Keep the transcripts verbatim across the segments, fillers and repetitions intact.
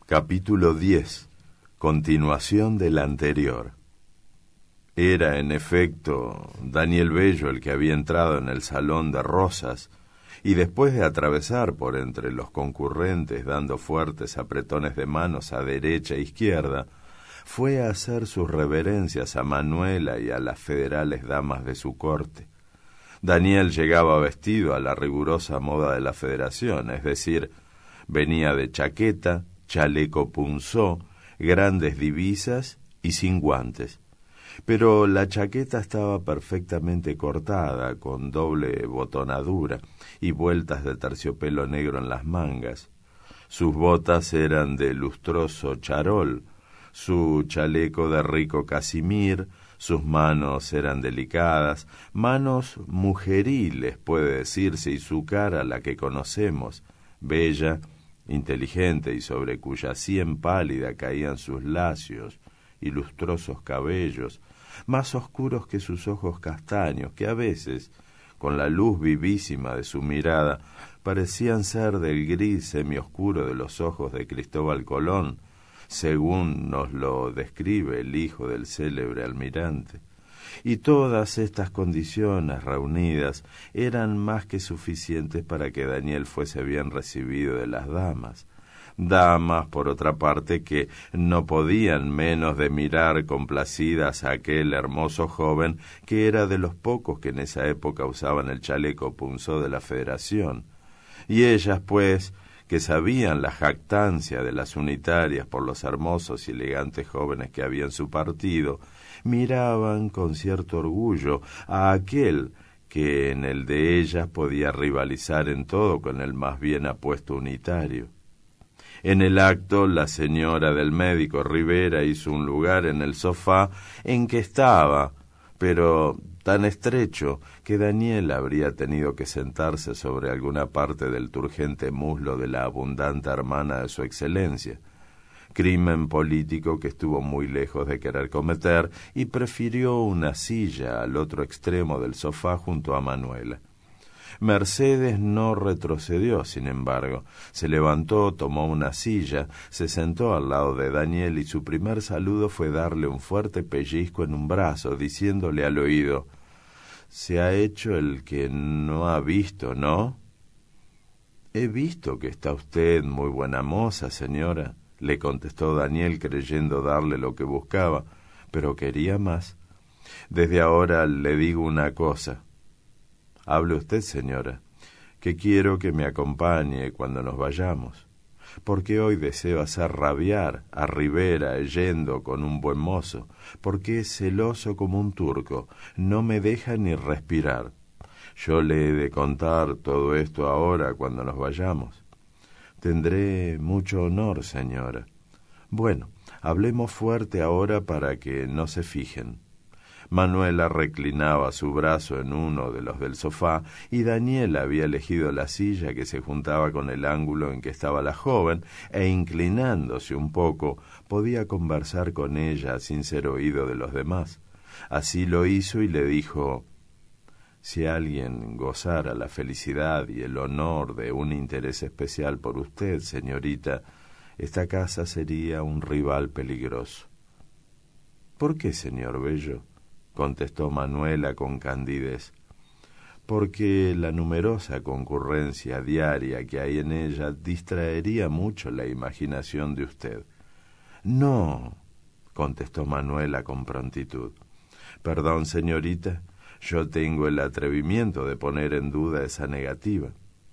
Capítulo diez. Continuación del anterior. Era, en efecto, Daniel Bello el que había entrado en el salón de Rosas, y después de atravesar por entre los concurrentes dando fuertes apretones de manos a derecha e izquierda, fue a hacer sus reverencias a Manuela y a las federales damas de su corte. Daniel llegaba vestido a la rigurosa moda de la Federación, es decir, venía de chaqueta, chaleco punzó, grandes divisas y sin guantes. Pero la chaqueta estaba perfectamente cortada, con doble botonadura y vueltas de terciopelo negro en las mangas. Sus botas eran de lustroso charol, su chaleco de rico casimir, sus manos eran delicadas, manos mujeriles, puede decirse, y su cara, la que conocemos, bella, inteligente, y sobre cuya sien pálida caían sus lacios y lustrosos cabellos, más oscuros que sus ojos castaños, que a veces, con la luz vivísima de su mirada, parecían ser del gris semioscuro de los ojos de Cristóbal Colón, según nos lo describe el hijo del célebre almirante. Y todas estas condiciones reunidas eran más que suficientes para que Daniel fuese bien recibido de las damas. Damas, por otra parte, que no podían menos de mirar complacidas a aquel hermoso joven que era de los pocos que en esa época usaban el chaleco punzó de la Federación. Y ellas, pues, que sabían la jactancia de las unitarias por los hermosos y elegantes jóvenes que había en su partido, miraban con cierto orgullo a aquel que en el de ellas podía rivalizar en todo con el más bien apuesto unitario. En el acto, la señora del médico Rivera hizo un lugar en el sofá en que estaba, pero tan estrecho que Daniel habría tenido que sentarse sobre alguna parte del turgente muslo de la abundante hermana de su excelencia, crimen político que estuvo muy lejos de querer cometer, y prefirió una silla al otro extremo del sofá junto a Manuela. Mercedes no retrocedió, sin embargo. Se levantó, tomó una silla, se sentó al lado de Daniel y su primer saludo fue darle un fuerte pellizco en un brazo, diciéndole al oído: «Se ha hecho el que no ha visto, ¿no?» «He visto que está usted muy buena moza, señora», le contestó Daniel, creyendo darle lo que buscaba, pero quería más. «Desde ahora le digo una cosa. Hable usted, señora, que quiero que me acompañe cuando nos vayamos, porque hoy deseo hacer rabiar a Rivera yendo con un buen mozo, porque es celoso como un turco, no me deja ni respirar. Yo le he de contar todo esto ahora cuando nos vayamos. Tendré mucho honor, señora. Bueno, hablemos fuerte ahora para que no se fijen». Manuela reclinaba su brazo en uno de los del sofá y Daniel había elegido la silla que se juntaba con el ángulo en que estaba la joven, e inclinándose un poco podía conversar con ella sin ser oído de los demás. Así lo hizo y le dijo: «Si alguien gozara la felicidad y el honor de un interés especial por usted, señorita, esta casa sería un rival peligroso». «¿Por qué, señor Bello?», contestó Manuela con candidez. «Porque la numerosa concurrencia diaria que hay en ella distraería mucho la imaginación de usted». «No», contestó Manuela con prontitud. «Perdón, señorita, yo tengo el atrevimiento de poner en duda esa negativa».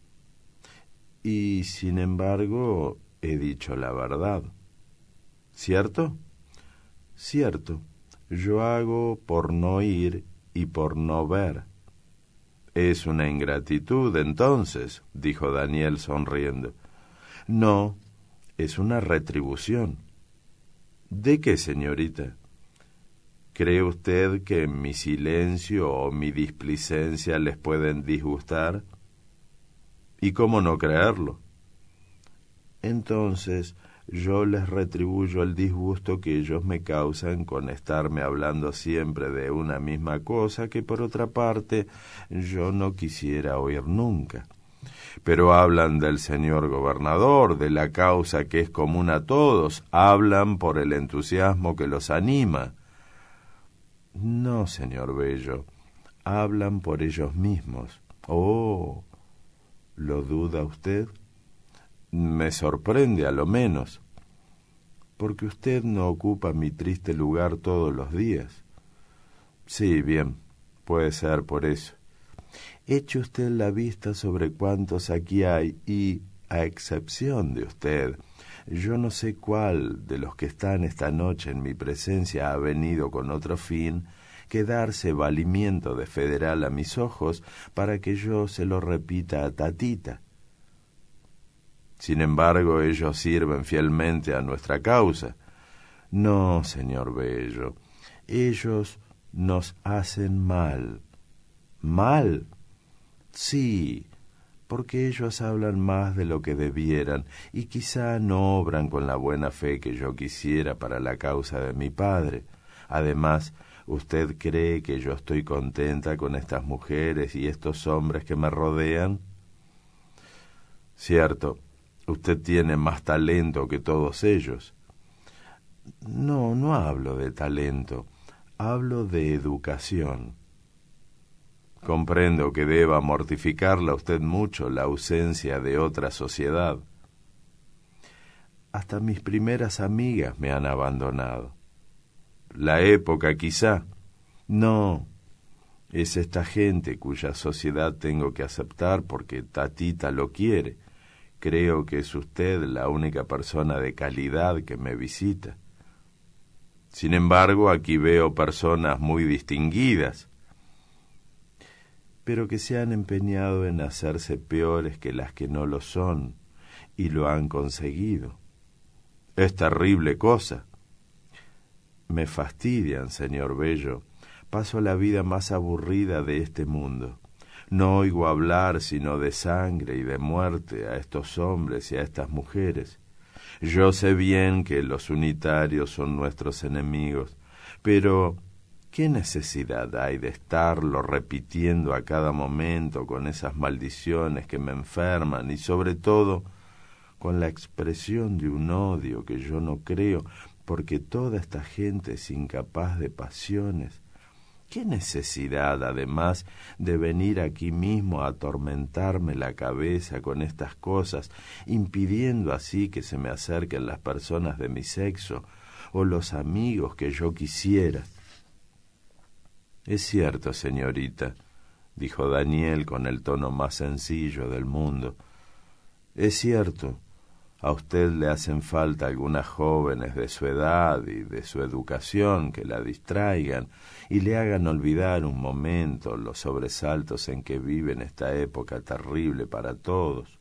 «Y, sin embargo, he dicho la verdad». «¿Cierto?» «Cierto. Yo hago por no ir y por no ver». «Es una ingratitud, entonces», dijo Daniel sonriendo. «No, es una retribución». «¿De qué, señorita? ¿Cree usted que mi silencio o mi displicencia les pueden disgustar?» «¿Y cómo no creerlo?» «Entonces yo les retribuyo el disgusto que ellos me causan con estarme hablando siempre de una misma cosa que, por otra parte, yo no quisiera oír nunca. Pero hablan del señor gobernador, de la causa que es común a todos, hablan por el entusiasmo que los anima. No, señor Bello, hablan por ellos mismos. Oh, ¿lo duda usted? Me sorprende a lo menos, porque usted no ocupa mi triste lugar todos los días. Sí, bien, puede ser por eso. Eche usted la vista sobre cuántos aquí hay y, a excepción de usted, yo no sé cuál de los que están esta noche en mi presencia ha venido con otro fin que darse valimiento de federal a mis ojos para que yo se lo repita a Tatita. Sin embargo, ellos sirven fielmente a nuestra causa. No, señor Bello, ellos nos hacen mal. ¿Mal? Sí, porque ellos hablan más de lo que debieran y quizá no obran con la buena fe que yo quisiera para la causa de mi padre. Además, ¿usted cree que yo estoy contenta con estas mujeres y estos hombres que me rodean? Cierto, usted tiene más talento que todos ellos. No, no hablo de talento, hablo de educación. Comprendo que deba mortificarla a usted mucho la ausencia de otra sociedad. Hasta mis primeras amigas me han abandonado. La época, quizá. No, es esta gente cuya sociedad tengo que aceptar porque Tatita lo quiere. Creo que es usted la única persona de calidad que me visita. Sin embargo, aquí veo personas muy distinguidas, pero que se han empeñado en hacerse peores que las que no lo son, y lo han conseguido. Es terrible cosa. Me fastidian, señor Bello. Paso la vida más aburrida de este mundo. No oigo hablar sino de sangre y de muerte a estos hombres y a estas mujeres. Yo sé bien que los unitarios son nuestros enemigos, pero ¿qué necesidad hay de estarlo repitiendo a cada momento con esas maldiciones que me enferman y sobre todo con la expresión de un odio que yo no creo, porque toda esta gente es incapaz de pasiones? ¿Qué necesidad, además, de venir aquí mismo a atormentarme la cabeza con estas cosas, impidiendo así que se me acerquen las personas de mi sexo o los amigos que yo quisiera? Es cierto, señorita, dijo Daniel con el tono más sencillo del mundo. Es cierto, a usted le hacen falta algunas jóvenes de su edad y de su educación que la distraigan y le hagan olvidar un momento los sobresaltos en que vive en esta época terrible para todos.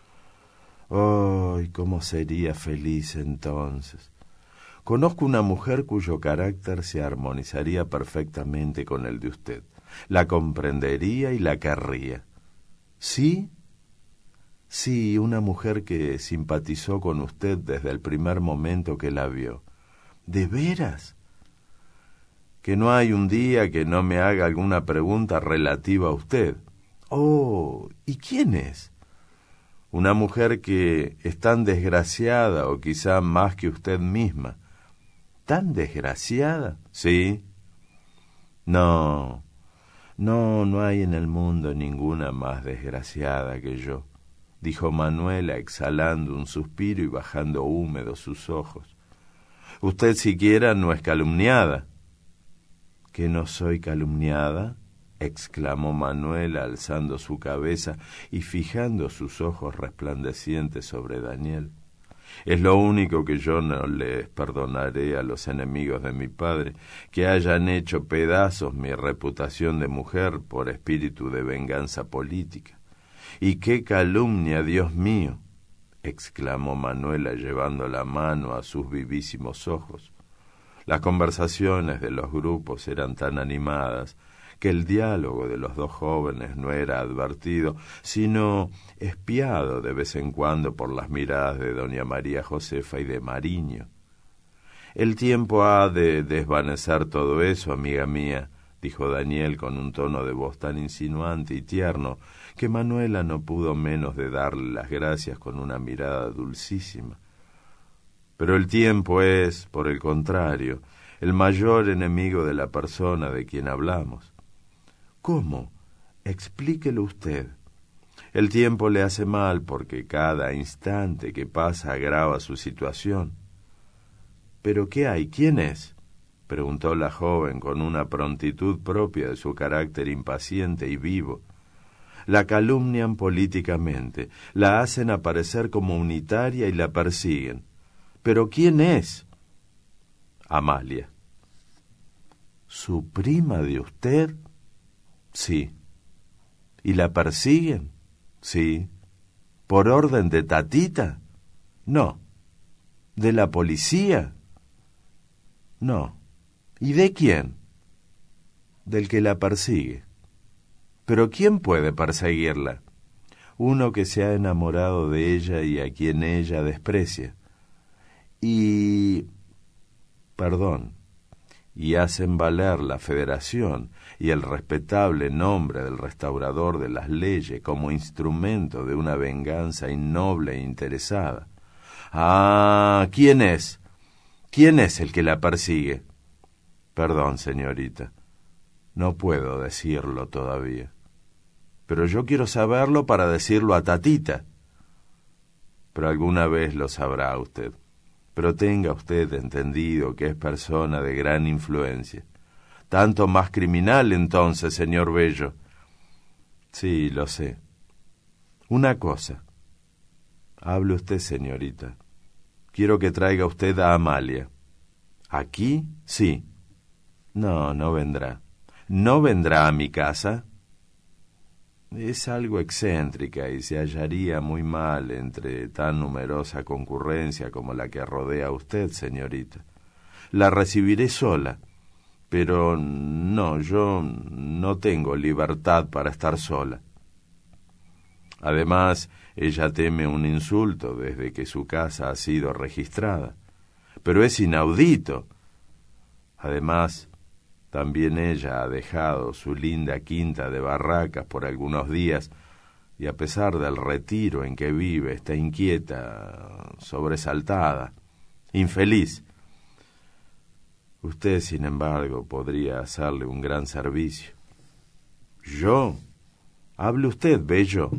¡Ay, cómo sería feliz entonces! Conozco una mujer cuyo carácter se armonizaría perfectamente con el de usted. La comprendería y la querría. ¿Sí? Sí, una mujer que simpatizó con usted desde el primer momento que la vio. ¿De veras? Que no hay un día que no me haga alguna pregunta relativa a usted. Oh, ¿y quién es? Una mujer que es tan desgraciada, o quizá más que usted misma. ¿Tan desgraciada? Sí. No, no, no hay en el mundo ninguna más desgraciada que yo, dijo Manuela exhalando un suspiro y bajando húmedos sus ojos. Usted siquiera no es calumniada. ¿Que no soy calumniada? Exclamó Manuela alzando su cabeza y fijando sus ojos resplandecientes sobre Daniel. Es lo único que yo no les perdonaré a los enemigos de mi padre, que hayan hecho pedazos mi reputación de mujer por espíritu de venganza política. ¡Y qué calumnia, Dios mío! Exclamó Manuela llevando la mano a sus vivísimos ojos. Las conversaciones de los grupos eran tan animadas que el diálogo de los dos jóvenes no era advertido, sino espiado de vez en cuando por las miradas de doña María Josefa y de Mariño. El tiempo ha de desvanecer todo eso, amiga mía, dijo Daniel con un tono de voz tan insinuante y tierno que Manuela no pudo menos de darle las gracias con una mirada dulcísima. Pero el tiempo es, por el contrario, el mayor enemigo de la persona de quien hablamos. ¿Cómo? Explíquelo usted. El tiempo le hace mal porque cada instante que pasa agrava su situación. ¿Pero qué hay? ¿Quién es?, preguntó la joven con una prontitud propia de su carácter impaciente y vivo. La calumnian políticamente, la hacen aparecer como unitaria y la persiguen. ¿Pero quién es? Amalia. ¿Su prima de usted? Sí. ¿Y la persiguen? Sí. ¿Por orden de Tatita? No. ¿De la policía? No. ¿Y de quién? Del que la persigue. ¿Pero quién puede perseguirla? Uno que se ha enamorado de ella y a quien ella desprecia. Y... perdón, y hacen valer la Federación y el respetable nombre del restaurador de las leyes como instrumento de una venganza innoble e interesada. Ah, ¿quién es? ¿Quién es el que la persigue? Perdón, señorita, no puedo decirlo todavía. Pero yo quiero saberlo para decirlo a Tatita. Pero alguna vez lo sabrá usted. Pero tenga usted entendido que es persona de gran influencia. Tanto más criminal entonces, señor Bello. Sí, lo sé. Una cosa. Hable usted, señorita. Quiero que traiga usted a Amalia. ¿Aquí? Sí. No, no vendrá. ¿No vendrá a mi casa? Es algo excéntrica y se hallaría muy mal entre tan numerosa concurrencia como la que rodea a usted, señorita. La recibiré sola, pero no, yo no tengo libertad para estar sola. Además, ella teme un insulto desde que su casa ha sido registrada. Pero es inaudito. Además, también ella ha dejado su linda quinta de Barracas por algunos días y a pesar del retiro en que vive está inquieta, sobresaltada, infeliz. Usted, sin embargo, podría hacerle un gran servicio. ¿Yo? Hable usted, Bello.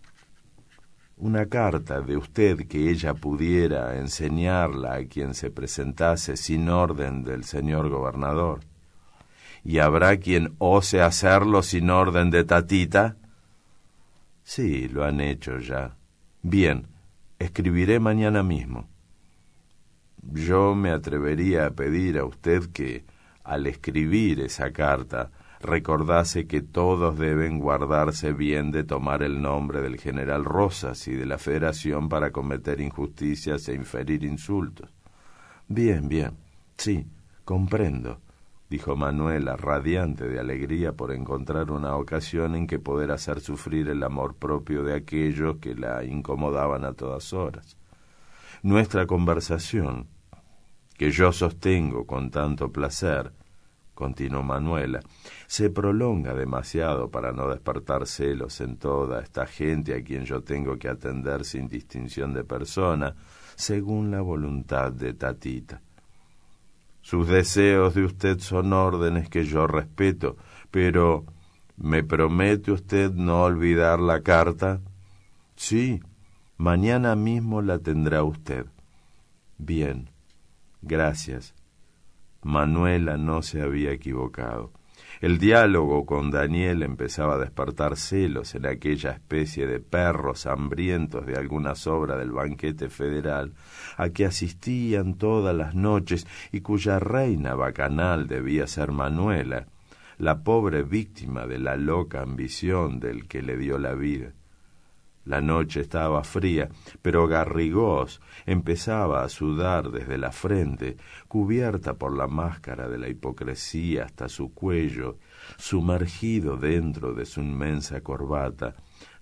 Una carta de usted que ella pudiera enseñarla a quien se presentase sin orden del señor gobernador. ¿Y habrá quien ose hacerlo sin orden de Tatita? Sí, lo han hecho ya. Bien, escribiré mañana mismo. Yo me atrevería a pedir a usted que, al escribir esa carta, recordase que todos deben guardarse bien de tomar el nombre del general Rosas y de la Federación para cometer injusticias e inferir insultos. Bien, bien, sí, comprendo, dijo Manuela, radiante de alegría por encontrar una ocasión en que poder hacer sufrir el amor propio de aquellos que la incomodaban a todas horas. Nuestra conversación, que yo sostengo con tanto placer, continuó Manuela, se prolonga demasiado para no despertar celos en toda esta gente a quien yo tengo que atender sin distinción de persona, según la voluntad de Tatita. Sus deseos de usted son órdenes que yo respeto, pero ¿me promete usted no olvidar la carta? Sí, mañana mismo la tendrá usted. Bien, gracias. Manuela no se había equivocado. El diálogo con Daniel empezaba a despertar celos en aquella especie de perros hambrientos de alguna sobra del banquete federal a que asistían todas las noches y cuya reina bacanal debía ser Manuela, la pobre víctima de la loca ambición del que le dio la vida. La noche estaba fría, pero Garrigós empezaba a sudar desde la frente, cubierta por la máscara de la hipocresía hasta su cuello, sumergido dentro de su inmensa corbata,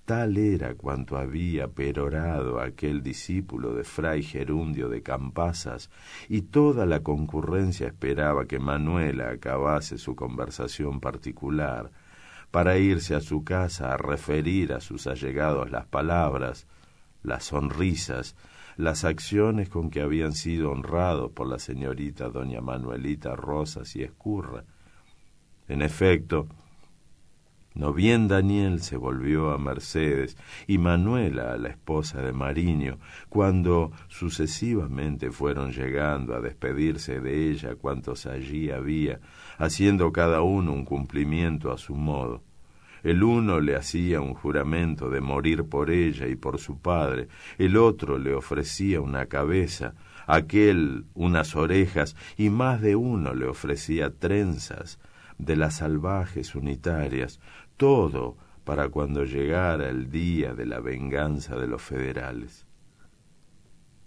Tal era cuanto había perorado aquel discípulo de fray Gerundio de Campasas, y toda la concurrencia esperaba que Manuela acabase su conversación particular, para irse a su casa a referir a sus allegados las palabras, las sonrisas, las acciones con que habían sido honrados por la señorita doña Manuelita Rosas y Escurra. En efecto, no bien Daniel se volvió a Mercedes y Manuela a la esposa de Mariño, cuando sucesivamente fueron llegando a despedirse de ella cuantos allí había, haciendo cada uno un cumplimiento a su modo. El uno le hacía un juramento de morir por ella y por su padre, el otro le ofrecía una cabeza, aquel unas orejas, y más de uno le ofrecía trenzas de las salvajes unitarias, todo para cuando llegara el día de la venganza de los federales.